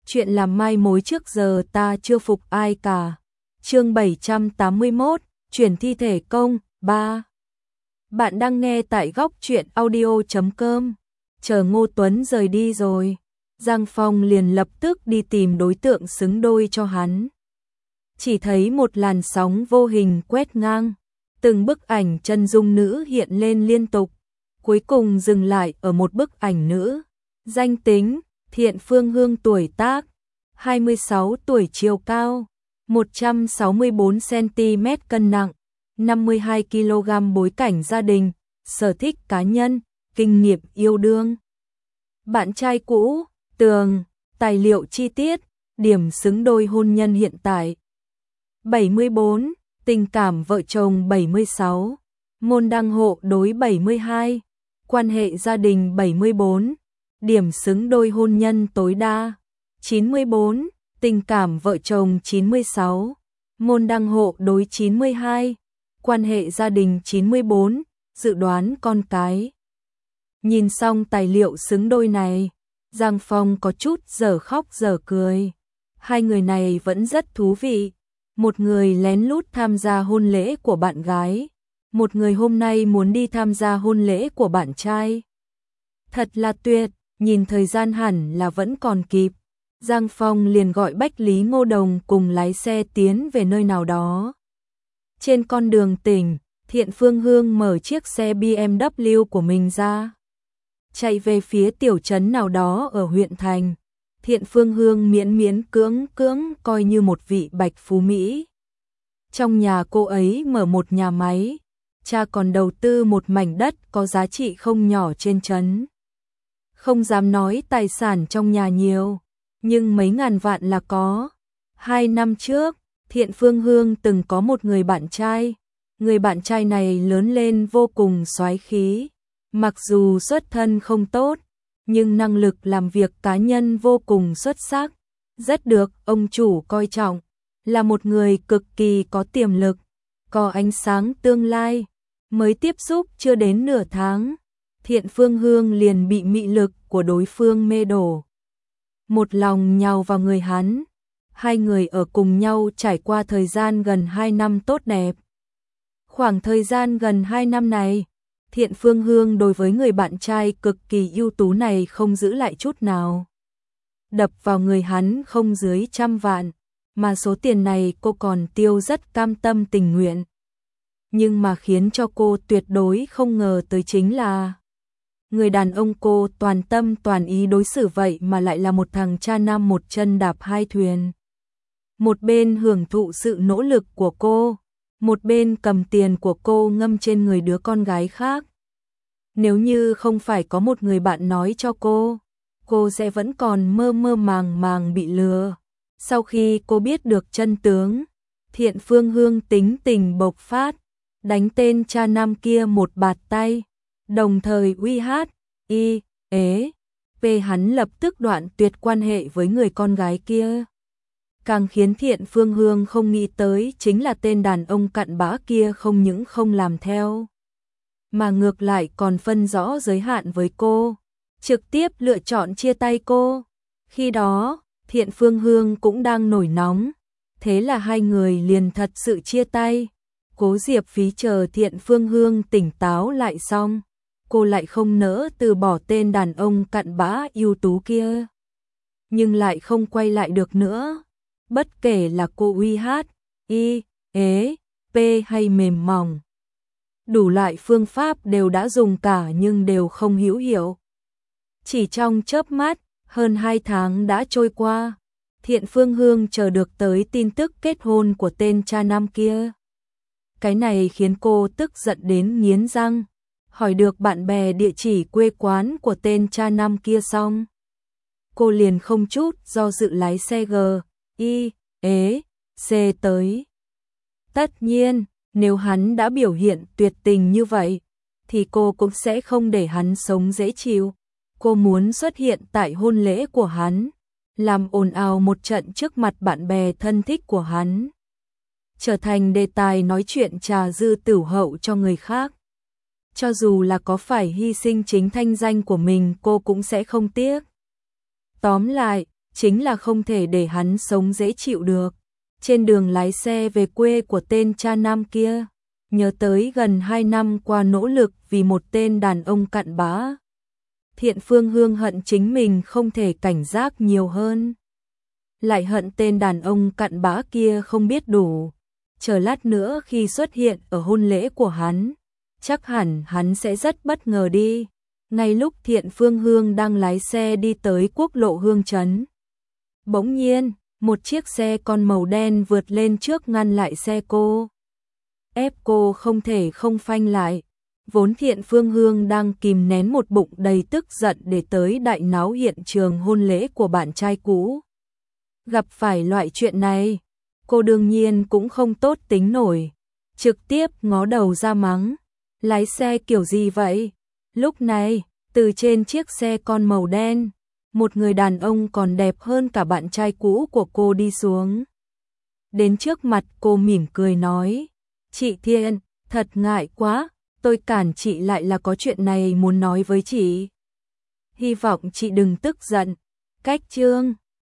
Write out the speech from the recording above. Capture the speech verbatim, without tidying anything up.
chuyện làm mai mối trước giờ ta chưa phục ai cả. Chương bảy trăm tám mươi mốt, chuyển thi thể công, ba. Bạn đang nghe tại góc truyện audio chấm com. Chờ Ngô Tuấn rời đi rồi, Giang Phong liền lập tức đi tìm đối tượng xứng đôi cho hắn. Chỉ thấy một làn sóng vô hình quét ngang, từng bức ảnh chân dung nữ hiện lên liên tục, cuối cùng dừng lại ở một bức ảnh nữ. Danh tính: Thiện Phương Hương, tuổi tác hai mươi sáu tuổi, chiều cao một trăm sáu mươi bốn xăng-ti-mét, cân nặng năm mươi hai ki lô gam, bối cảnh gia đình, sở thích cá nhân, kinh nghiệm yêu đương, bạn trai cũ, tường, tài liệu chi tiết, điểm xứng đôi hôn nhân hiện tại bảy mươi bốn, tình cảm vợ chồng bảy mươi sáu, môn đăng hộ đối bảy mươi hai, quan hệ gia đình bảy mươi bốn, điểm xứng đôi hôn nhân tối đa chín mươi bốn, tình cảm vợ chồng chín mươi sáu, môn đăng hộ đối chín mươi hai, quan hệ gia đình chín mươi bốn, dự đoán con cái. Nhìn xong tài liệu xứng đôi này, Giang Phong có chút dở khóc dở cười. Hai người này vẫn rất thú vị. Một người lén lút tham gia hôn lễ của bạn gái, một người hôm nay muốn đi tham gia hôn lễ của bạn trai. Thật là tuyệt, nhìn thời gian hẳn là vẫn còn kịp. Giang Phong liền gọi Bách Lý Ngô Đồng cùng lái xe tiến về nơi nào đó. Trên con đường tỉnh, Thiện Phương Hương mở chiếc xe bê em vê của mình ra, chạy về phía tiểu trấn nào đó ở huyện thành. Thiện Phương Hương miễn miễn cưỡng cưỡng coi như một vị bạch phú Mỹ. Trong nhà cô ấy mở một nhà máy, cha còn đầu tư một mảnh đất có giá trị không nhỏ trên trấn. Không dám nói tài sản trong nhà nhiều, nhưng mấy ngàn vạn là có. Hai năm trước, Thiện Phương Hương từng có một người bạn trai. Người bạn trai này lớn lên vô cùng soái khí, mặc dù xuất thân không tốt, nhưng năng lực làm việc cá nhân vô cùng xuất sắc, rất được ông chủ coi trọng, là một người cực kỳ có tiềm lực, có ánh sáng tương lai. Mới tiếp xúc chưa đến nửa tháng, Thiện Phương Hương liền bị mị lực của đối phương mê đổ, một lòng nhào vào người hắn. Hai người ở cùng nhau trải qua thời gian gần hai năm tốt đẹp. Khoảng thời gian gần hai năm này, Thiện Phương Hương đối với người bạn trai cực kỳ ưu tú này không giữ lại chút nào. Đập vào người hắn không dưới trăm vạn, mà số tiền này cô còn tiêu rất cam tâm tình nguyện. Nhưng mà khiến cho cô tuyệt đối không ngờ tới chính là người đàn ông cô toàn tâm toàn ý đối xử vậy mà lại là một thằng cha nam một chân đạp hai thuyền. Một bên hưởng thụ sự nỗ lực của cô, một bên cầm tiền của cô ngâm trên người đứa con gái khác. Nếu như không phải có một người bạn nói cho cô, cô sẽ vẫn còn mơ mơ màng màng bị lừa. Sau khi cô biết được chân tướng, Thiện Phương Hương tính tình bộc phát, đánh tên cha nam kia một bạt tay, đồng thời uy hát, y, ế, về hắn lập tức đoạn tuyệt quan hệ với người con gái kia. Càng khiến Thiện Phương Hương không nghĩ tới chính là tên đàn ông cặn bã kia không những không làm theo, mà ngược lại còn phân rõ giới hạn với cô, trực tiếp lựa chọn chia tay cô. Khi đó, Thiện Phương Hương cũng đang nổi nóng, thế là hai người liền thật sự chia tay. Cố Diệp Phí chờ Thiện Phương Hương tỉnh táo lại xong, cô lại không nỡ từ bỏ tên đàn ông cặn bã ưu tú kia, nhưng lại không quay lại được nữa. Bất kể là cô uy hát, y, ế, p hay mềm mỏng, đủ loại phương pháp đều đã dùng cả nhưng đều không hữu hiệu. Chỉ trong chớp mắt, hơn hai tháng đã trôi qua, Thiện Phương Hương chờ được tới tin tức kết hôn của tên cha nam kia. Cái này khiến cô tức giận đến nghiến răng, hỏi được bạn bè địa chỉ quê quán của tên cha nam kia xong, cô liền không chút do dự lái xe G, Y, ế, C tới. Tất nhiên, nếu hắn đã biểu hiện tuyệt tình như vậy, thì cô cũng sẽ không để hắn sống dễ chịu. Cô muốn xuất hiện tại hôn lễ của hắn, làm ồn ào một trận trước mặt bạn bè thân thích của hắn, trở thành đề tài nói chuyện trà dư tửu hậu cho người khác. Cho dù là có phải hy sinh chính thanh danh của mình cô cũng sẽ không tiếc. Tóm lại, chính là không thể để hắn sống dễ chịu được. Trên đường lái xe về quê của tên cha nam kia, nhớ tới gần hai năm qua nỗ lực vì một tên đàn ông cặn bã. Thiện Phương Hương hận chính mình không thể cảnh giác nhiều hơn. Lại hận tên đàn ông cặn bã kia không biết đủ. Chờ lát nữa khi xuất hiện ở hôn lễ của hắn, chắc hẳn hắn sẽ rất bất ngờ đi. Ngay lúc Thiện Phương Hương đang lái xe đi tới quốc lộ Hương Trấn, bỗng nhiên, một chiếc xe con màu đen vượt lên trước ngăn lại xe cô. Ép cô không thể không phanh lại. Vốn Thiện Phương Hương đang kìm nén một bụng đầy tức giận để tới đại náo hiện trường hôn lễ của bạn trai cũ. Gặp phải loại chuyện này, cô đương nhiên cũng không tốt tính nổi, trực tiếp ngó đầu ra mắng. Lái xe kiểu gì vậy? Lúc này, từ trên chiếc xe con màu đen, một người đàn ông còn đẹp hơn cả bạn trai cũ của cô đi xuống. Đến trước mặt cô mỉm cười nói, chị Thiện, thật ngại quá, tôi cản chị lại là có chuyện này muốn nói với chị. Hy vọng chị đừng tức giận. Cách chương